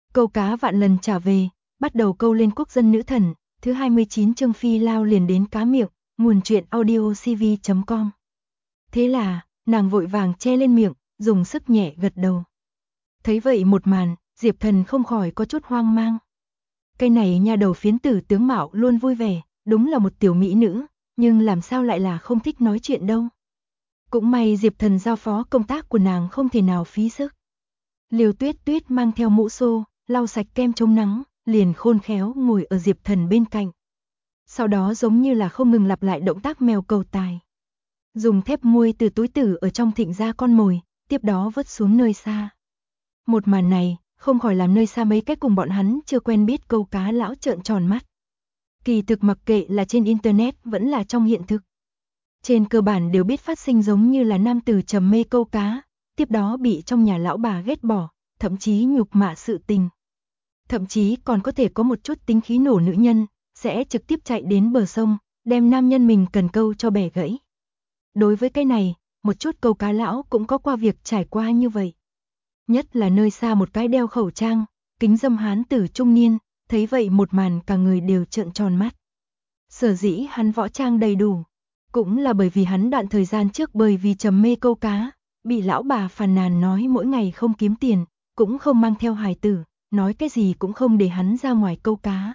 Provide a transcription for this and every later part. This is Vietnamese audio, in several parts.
Câu cá vạn lần trả về, bắt đầu câu lên quốc dân nữ thần, thứ 29 chương phi lao liền đến cá miệng, nguồn truyện audio cv.com. Thế là, nàng vội vàng che lên miệng, dùng sức nhẹ gật đầu. Thấy vậy một màn, Diệp Thần không khỏi có chút hoang mang. Cái này nha đầu phiến tử tướng mạo luôn vui vẻ, đúng là một tiểu mỹ nữ, nhưng làm sao lại là không thích nói chuyện đâu. Cũng may Diệp Thần giao phó công tác của nàng không thể nào phí sức. Liêu Tuyết Tuyết mang theo mũ xô, lau sạch kem chống nắng, liền khôn khéo ngồi ở Diệp Thần bên cạnh. Sau đó giống như là không ngừng lặp lại động tác mèo cầu tài. Dùng thép muôi từ túi tử ở trong thịnh ra con mồi, tiếp đó vứt xuống nơi xa. Một màn này, không khỏi làm nơi xa mấy cái cùng bọn hắn chưa quen biết câu cá lão trợn tròn mắt. Kỳ thực mặc kệ là trên internet vẫn là trong hiện thực. Trên cơ bản đều biết phát sinh giống như là nam tử trầm mê câu cá, tiếp đó bị trong nhà lão bà ghét bỏ, thậm chí nhục mạ sự tình. Thậm chí còn có thể có một chút tính khí nổ nữ nhân, sẽ trực tiếp chạy đến bờ sông, đem nam nhân mình cần câu cho bẻ gãy. Đối với cái này, một chút câu cá lão cũng có qua việc trải qua như vậy. Nhất là nơi xa một cái đeo khẩu trang, kính dâm hán tử trung niên, thấy vậy một màn cả người đều trợn tròn mắt. Sở dĩ hắn võ trang đầy đủ, cũng là bởi vì hắn đoạn thời gian trước bởi vì trầm mê câu cá, bị lão bà phàn nàn nói mỗi ngày không kiếm tiền, cũng không mang theo hài tử, nói cái gì cũng không để hắn ra ngoài câu cá.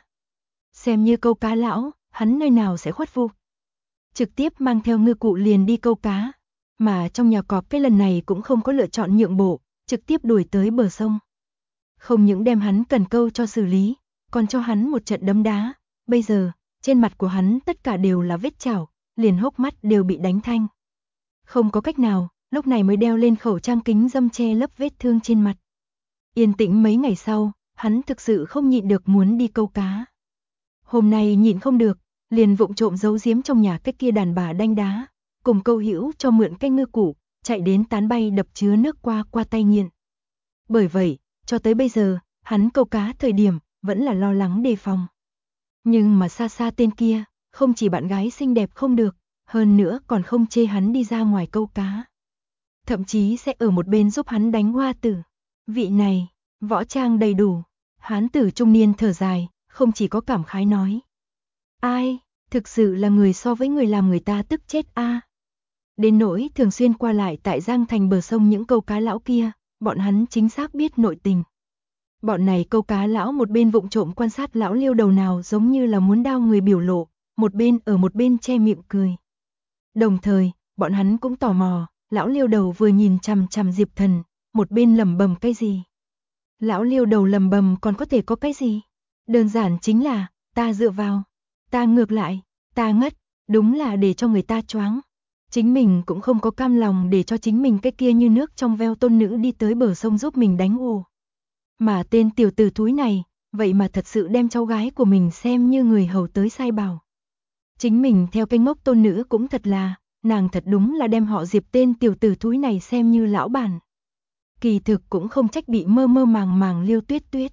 Xem như câu cá lão, hắn nơi nào sẽ khuất phục. Trực tiếp mang theo ngư cụ liền đi câu cá, mà trong nhà cọp cái lần này cũng không có lựa chọn nhượng bộ, trực tiếp đuổi tới bờ sông. Không những đem hắn cần câu cho xử lý, còn cho hắn một trận đấm đá, bây giờ, trên mặt của hắn tất cả đều là vết chảo, liền hốc mắt đều bị đánh thanh. Không có cách nào, lúc này mới đeo lên khẩu trang kính dâm che lấp vết thương trên mặt. Yên tĩnh mấy ngày sau, hắn thực sự không nhịn được muốn đi câu cá. Hôm nay nhịn không được, liền vụng trộm giấu giếm trong nhà cái kia đàn bà đanh đá, cùng câu hữu cho mượn cái ngư cụ, chạy đến tán bay đập chứa nước qua tay nghiện. Bởi vậy, cho tới bây giờ, hắn câu cá thời điểm, vẫn là lo lắng đề phòng. Nhưng mà xa xa tên kia, không chỉ bạn gái xinh đẹp không được, hơn nữa còn không chê hắn đi ra ngoài câu cá. Thậm chí sẽ ở một bên giúp hắn đánh hoa tử. Vị này, võ trang đầy đủ, hán tử trung niên thở dài, không chỉ có cảm khái nói. Ai, thực sự là người so với người làm người ta tức chết a. Đến nỗi thường xuyên qua lại tại Giang Thành bờ sông những câu cá lão kia, bọn hắn chính xác biết nội tình. Bọn này câu cá lão một bên vụng trộm quan sát lão Liêu đầu nào giống như là muốn đao người biểu lộ, một bên ở một bên che miệng cười. Đồng thời, bọn hắn cũng tò mò, lão Liêu đầu vừa nhìn chằm chằm Diệp Thần, một bên lẩm bẩm cái gì. Lão Liêu đầu lẩm bẩm còn có thể có cái gì? Đơn giản chính là, ta dựa vào, ta ngược lại, ta ngất, đúng là để cho người ta choáng. Chính mình cũng không có cam lòng để cho chính mình cái kia như nước trong veo tôn nữ đi tới bờ sông giúp mình đánh ồ. Mà tên tiểu tử thúi này, vậy mà thật sự đem cháu gái của mình xem như người hầu tới sai bảo. Chính mình theo cái ngốc tôn nữ cũng thật là, nàng thật đúng là đem họ Diệp tên tiểu tử thúi này xem như lão bản. Kỳ thực cũng không trách bị mơ mơ màng màng Liêu Tuyết Tuyết.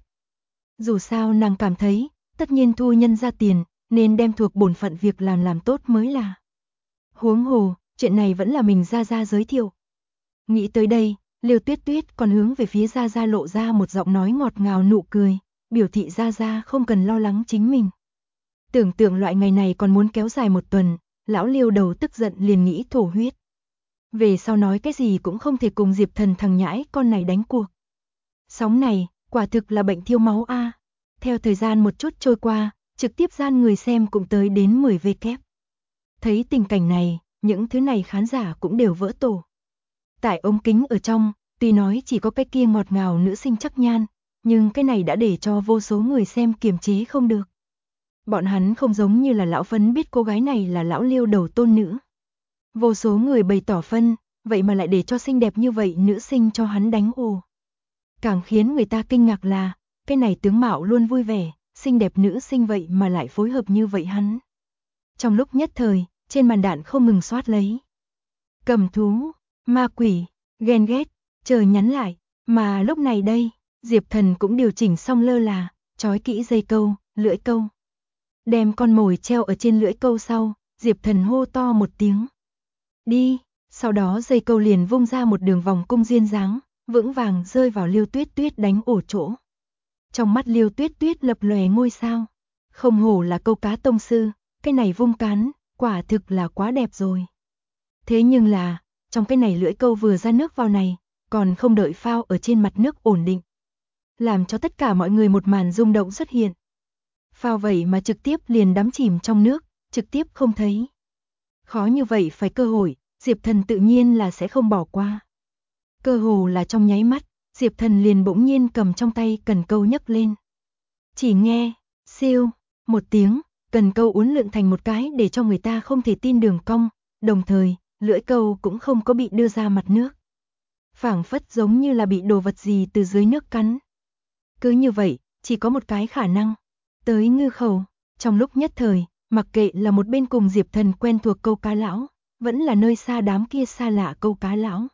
Dù sao nàng cảm thấy, tất nhiên thu nhân ra tiền, nên đem thuộc bổn phận việc làm tốt mới là. Huống hồ, chuyện này vẫn là mình Gia Gia giới thiệu. Nghĩ tới đây, Liêu Tuyết Tuyết còn hướng về phía Gia Gia lộ ra một giọng nói ngọt ngào nụ cười, biểu thị Gia Gia không cần lo lắng chính mình. Tưởng tượng loại ngày này còn muốn kéo dài một tuần, lão Liêu đầu tức giận liền nghĩ thổ huyết. Về sau nói cái gì cũng không thể cùng Diệp Thần thằng nhãi con này đánh cuộc. Sóng này, quả thực là bệnh thiêu máu a. Theo thời gian một chút trôi qua, trực tiếp gian người xem cũng tới đến 10 vê kép. Thấy tình cảnh này, những thứ này khán giả cũng đều vỡ tổ. Tại ống kính ở trong, tuy nói chỉ có cái kia ngọt ngào nữ sinh chắc nhan, nhưng cái này đã để cho vô số người xem kiềm chế không được. Bọn hắn không giống như là lão phấn biết cô gái này là lão Liêu đầu tôn nữ. Vô số người bày tỏ phân, vậy mà lại để cho xinh đẹp như vậy nữ sinh cho hắn đánh ồ. Càng khiến người ta kinh ngạc là, cái này tướng mạo luôn vui vẻ, xinh đẹp nữ sinh vậy mà lại phối hợp như vậy hắn. Trong lúc nhất thời, trên màn đạn không ngừng soát lấy. Cầm thú, ma quỷ, ghen ghét, chờ nhắn lại, mà lúc này đây, Diệp Thần cũng điều chỉnh xong lơ là, trói kỹ dây câu, lưỡi câu. Đem con mồi treo ở trên lưỡi câu sau, Diệp Thần hô to một tiếng. Đi, sau đó dây câu liền vung ra một đường vòng cung duyên dáng, vững vàng rơi vào Liêu Tuyết Tuyết đánh ổ chỗ. Trong mắt Liêu Tuyết Tuyết lập lòe ngôi sao. Không hổ là câu cá tông sư, cái này vung cán, quả thực là quá đẹp rồi. Thế nhưng là, trong cái này lưỡi câu vừa ra nước vào này, còn không đợi phao ở trên mặt nước ổn định. Làm cho tất cả mọi người một màn rung động xuất hiện. Phao vậy mà trực tiếp liền đắm chìm trong nước, trực tiếp không thấy. Khó như vậy phải cơ hội, Diệp Thần tự nhiên là sẽ không bỏ qua. Cơ hồ là trong nháy mắt, Diệp Thần liền bỗng nhiên cầm trong tay cần câu nhấc lên. Chỉ nghe, siêu, một tiếng, cần câu uốn lượn thành một cái để cho người ta không thể tin đường cong, đồng thời, lưỡi câu cũng không có bị đưa ra mặt nước. Phảng phất giống như là bị đồ vật gì từ dưới nước cắn. Cứ như vậy, chỉ có một cái khả năng. Tới ngư khẩu, trong lúc nhất thời, mặc kệ là một bên cùng Diệp Thần quen thuộc câu cá lão, vẫn là nơi xa đám kia xa lạ câu cá lão.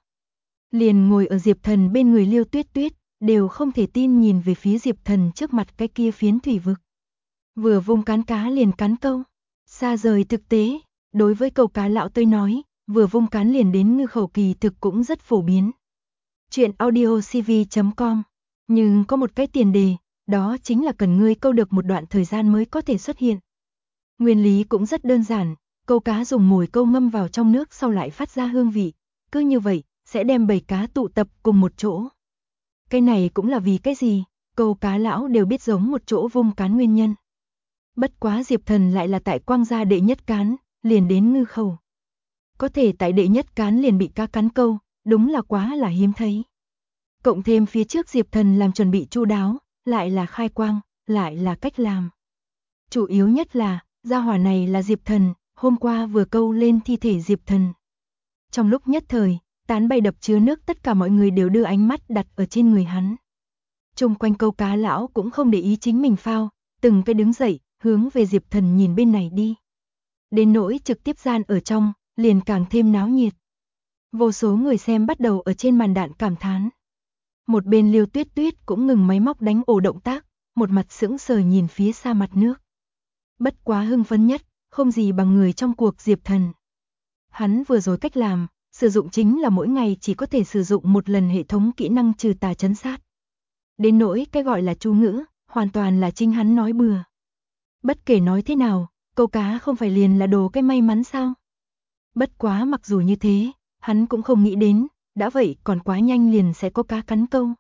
Liền ngồi ở Diệp Thần bên người Liêu Tuyết Tuyết, đều không thể tin nhìn về phía Diệp Thần trước mặt cái kia phiến thủy vực. Vừa vung cán cá liền cắn câu, xa rời thực tế, đối với câu cá lão tôi nói, vừa vung cán liền đến ngư khẩu kỳ thực cũng rất phổ biến. Chuyện audiocv.com, nhưng có một cái tiền đề, đó chính là cần ngươi câu được một đoạn thời gian mới có thể xuất hiện. Nguyên lý cũng rất đơn giản, câu cá dùng mồi câu ngâm vào trong nước sau lại phát ra hương vị, cứ như vậy, sẽ đem bầy cá tụ tập cùng một chỗ. Cái này cũng là vì cái gì, câu cá lão đều biết giống một chỗ vung cán nguyên nhân. Bất quá Diệp Thần lại là tại quang gia đệ nhất cán, liền đến ngư khẩu. Có thể tại đệ nhất cán liền bị cá cắn câu, đúng là quá là hiếm thấy. Cộng thêm phía trước Diệp Thần làm chuẩn bị chu đáo, lại là khai quang, lại là cách làm. Chủ yếu nhất là, gia hỏa này là Diệp Thần, hôm qua vừa câu lên thi thể Diệp Thần. Trong lúc nhất thời, tán bay đập chứa nước tất cả mọi người đều đưa ánh mắt đặt ở trên người hắn. Chung quanh câu cá lão cũng không để ý chính mình phao, từng cái đứng dậy, hướng về Diệp Thần nhìn bên này đi. Đến nỗi trực tiếp gian ở trong, liền càng thêm náo nhiệt. Vô số người xem bắt đầu ở trên màn đạn cảm thán. Một bên Liêu Tuyết Tuyết cũng ngừng máy móc đánh ổ động tác, một mặt sững sờ nhìn phía xa mặt nước. Bất quá hưng phấn nhất, không gì bằng người trong cuộc Diệp Thần. Hắn vừa rồi cách làm, sử dụng chính là mỗi ngày chỉ có thể sử dụng một lần hệ thống kỹ năng trừ tà trấn sát. Đến nỗi cái gọi là chú ngữ, hoàn toàn là chính hắn nói bừa. Bất kể nói thế nào, câu cá không phải liền là đồ cái may mắn sao? Bất quá mặc dù như thế, hắn cũng không nghĩ đến, đã vậy còn quá nhanh liền sẽ có cá cắn câu.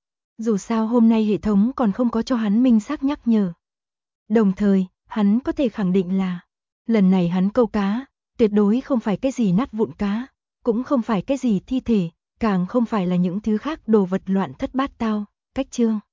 Dù sao hôm nay hệ thống còn không có cho hắn minh xác nhắc nhở. Đồng thời, hắn có thể khẳng định là, lần này hắn câu cá, tuyệt đối không phải cái gì nát vụn cá, cũng không phải cái gì thi thể, càng không phải là những thứ khác đồ vật loạn thất bát tao, cách chương.